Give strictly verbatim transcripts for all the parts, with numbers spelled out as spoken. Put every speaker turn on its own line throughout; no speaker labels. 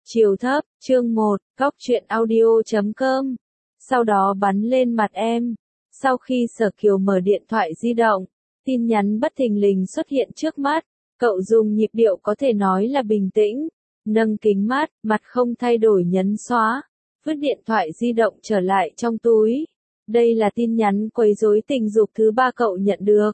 Chiều thấp, chương một, góc truyện audio chấm com. Sau đó bắn lên mặt em. Sau khi Sở Kiều mở điện thoại di động, tin nhắn bất thình lình xuất hiện trước mắt. Cậu dùng nhịp điệu có thể nói là bình tĩnh, nâng kính mát, mặt không thay đổi nhấn xóa, vứt điện thoại di động trở lại trong túi. Đây là tin nhắn quấy rối tình dục thứ ba cậu nhận được.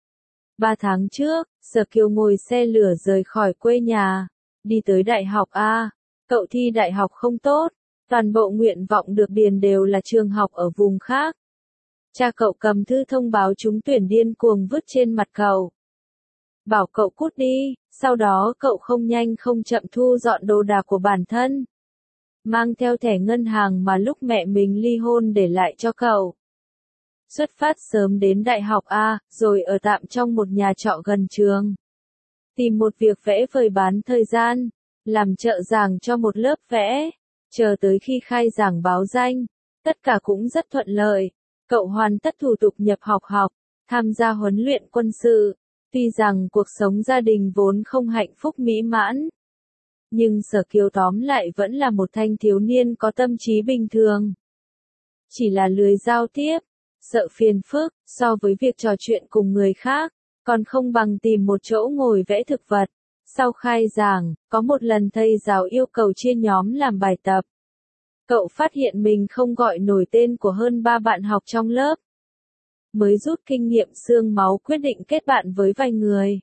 Ba tháng trước, Sở Kiều ngồi xe lửa rời khỏi quê nhà, đi tới đại học A. Cậu thi đại học không tốt, toàn bộ nguyện vọng được điền đều là trường học ở vùng khác. Cha cậu cầm thư thông báo trúng tuyển điên cuồng vứt trên mặt cậu. Bảo cậu cút đi, sau đó cậu không nhanh không chậm thu dọn đồ đạc của bản thân. Mang theo thẻ ngân hàng mà lúc mẹ mình ly hôn để lại cho cậu. Xuất phát sớm đến đại học A, rồi ở tạm trong một nhà trọ gần trường. Tìm một việc vẽ vời bán thời gian. Làm trợ giảng cho một lớp vẽ, chờ tới khi khai giảng báo danh, tất cả cũng rất thuận lợi. Cậu hoàn tất thủ tục nhập học học, tham gia huấn luyện quân sự. Tuy rằng cuộc sống gia đình vốn không hạnh phúc mỹ mãn, nhưng Sở Kiều tóm lại vẫn là một thanh thiếu niên có tâm trí bình thường. Chỉ là lười giao tiếp, sợ phiền phức, so với việc trò chuyện cùng người khác, còn không bằng tìm một chỗ ngồi vẽ thực vật. Sau khai giảng, có một lần thầy giáo yêu cầu chia nhóm làm bài tập. Cậu phát hiện mình không gọi nổi tên của hơn ba bạn học trong lớp. Mới rút kinh nghiệm xương máu quyết định kết bạn với vài người.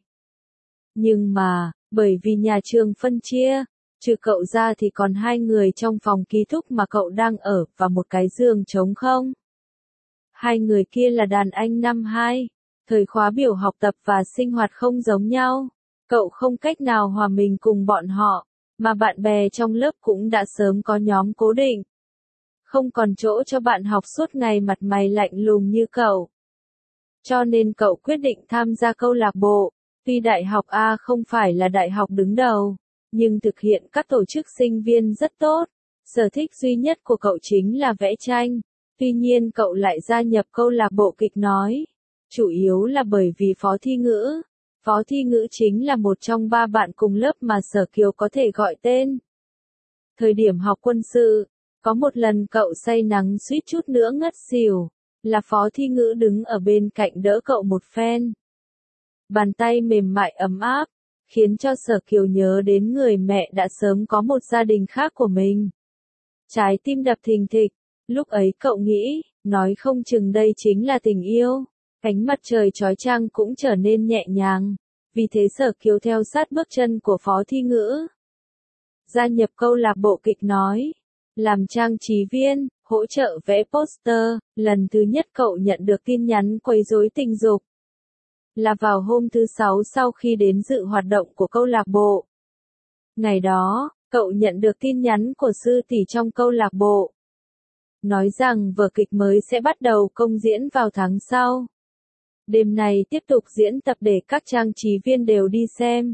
Nhưng mà, bởi vì nhà trường phân chia, trừ cậu ra thì còn hai người trong phòng ký túc mà cậu đang ở và một cái giường trống không. Hai người kia là đàn anh năm hai, thời khóa biểu học tập và sinh hoạt không giống nhau. Cậu không cách nào hòa mình cùng bọn họ, mà bạn bè trong lớp cũng đã sớm có nhóm cố định. Không còn chỗ cho bạn học suốt ngày mặt mày lạnh lùng như cậu. Cho nên cậu quyết định tham gia câu lạc bộ. Tuy đại học A không phải là đại học đứng đầu, nhưng thực hiện các tổ chức sinh viên rất tốt. Sở thích duy nhất của cậu chính là vẽ tranh. Tuy nhiên cậu lại gia nhập câu lạc bộ kịch nói. Chủ yếu là bởi vì Phó Thi Ngữ. Phó Thi Ngữ chính là một trong ba bạn cùng lớp mà Sở Kiều có thể gọi tên. Thời điểm học quân sự, có một lần cậu say nắng suýt chút nữa ngất xỉu, là Phó Thi Ngữ đứng ở bên cạnh đỡ cậu một phen. Bàn tay mềm mại ấm áp, khiến cho Sở Kiều nhớ đến người mẹ đã sớm có một gia đình khác của mình. Trái tim đập thình thịch, lúc ấy cậu nghĩ, nói không chừng đây chính là tình yêu. Cánh mặt trời chói chang cũng trở nên nhẹ nhàng, vì thế Sở Kiều theo sát bước chân của Phó Thi Ngữ. Gia nhập câu lạc bộ kịch nói, làm trang trí viên, hỗ trợ vẽ poster, lần thứ nhất cậu nhận được tin nhắn quấy rối tình dục. Là vào hôm thứ sáu sau khi đến dự hoạt động của câu lạc bộ. Ngày đó, cậu nhận được tin nhắn của sư tỷ trong câu lạc bộ. Nói rằng vở kịch mới sẽ bắt đầu công diễn vào tháng sau. Đêm này tiếp tục diễn tập để các trang trí viên đều đi xem.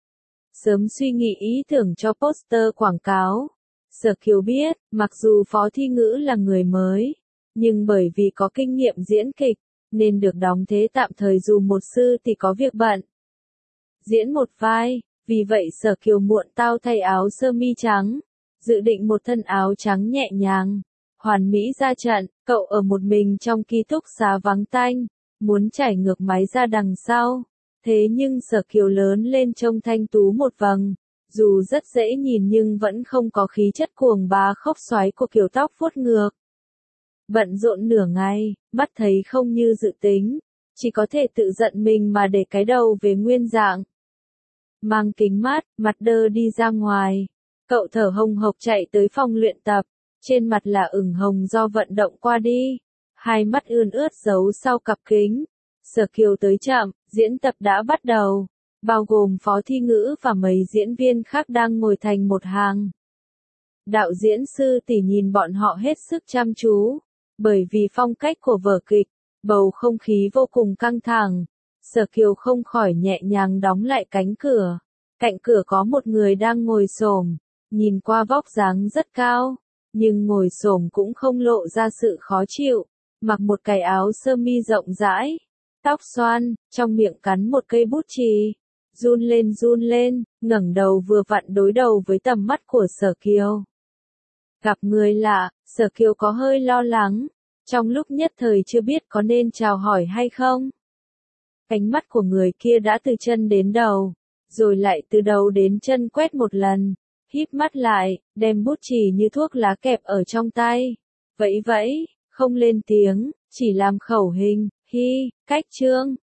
Sớm suy nghĩ ý tưởng cho poster quảng cáo. Sở Kiều biết, mặc dù Phó Thi Ngữ là người mới, nhưng bởi vì có kinh nghiệm diễn kịch, nên được đóng thế tạm thời dù một sư thì có việc bận. Diễn một vai, vì vậy Sở Kiều muộn tao thay áo sơ mi trắng, dự định một thân áo trắng nhẹ nhàng, hoàn mỹ ra trận. Cậu ở một mình trong ký túc xá vắng tanh. Muốn trải ngược máy ra đằng sau, thế nhưng Sở Kiều lớn lên trông thanh tú một vầng, dù rất dễ nhìn nhưng vẫn không có khí chất cuồng bá khốc xoáy của kiểu tóc vuốt ngược. Bận rộn nửa ngày, mắt thấy không như dự tính, chỉ có thể tự giận mình mà để cái đầu về nguyên dạng. Mang kính mát, mặt đơ đi ra ngoài, cậu thở hồng hộc chạy tới phòng luyện tập, trên mặt là ửng hồng do vận động qua đi. Hai mắt ươn ướt giấu sau cặp kính. Sở Kiều tới chậm, diễn tập đã bắt đầu, bao gồm Phó Thi Ngữ và mấy diễn viên khác đang ngồi thành một hàng. Đạo diễn sư tỷ nhìn bọn họ hết sức chăm chú, bởi vì phong cách của vở kịch, bầu không khí vô cùng căng thẳng. Sở Kiều không khỏi nhẹ nhàng đóng lại cánh cửa. Cạnh cửa có một người đang ngồi xổm, nhìn qua vóc dáng rất cao, nhưng ngồi xổm cũng không lộ ra sự khó chịu. Mặc một cái áo sơ mi rộng rãi, tóc xoăn, trong miệng cắn một cây bút chì. run lên run lên, ngẩng đầu vừa vặn đối đầu với tầm mắt của Sở Kiều. Gặp người lạ, Sở Kiều có hơi lo lắng, trong lúc nhất thời chưa biết có nên chào hỏi hay không. Ánh mắt của người kia đã từ chân đến đầu, rồi lại từ đầu đến chân quét một lần, híp mắt lại, đem bút chì như thuốc lá kẹp ở trong tay, vẫy vẫy, không lên tiếng, chỉ làm khẩu hình, hi, cách chương.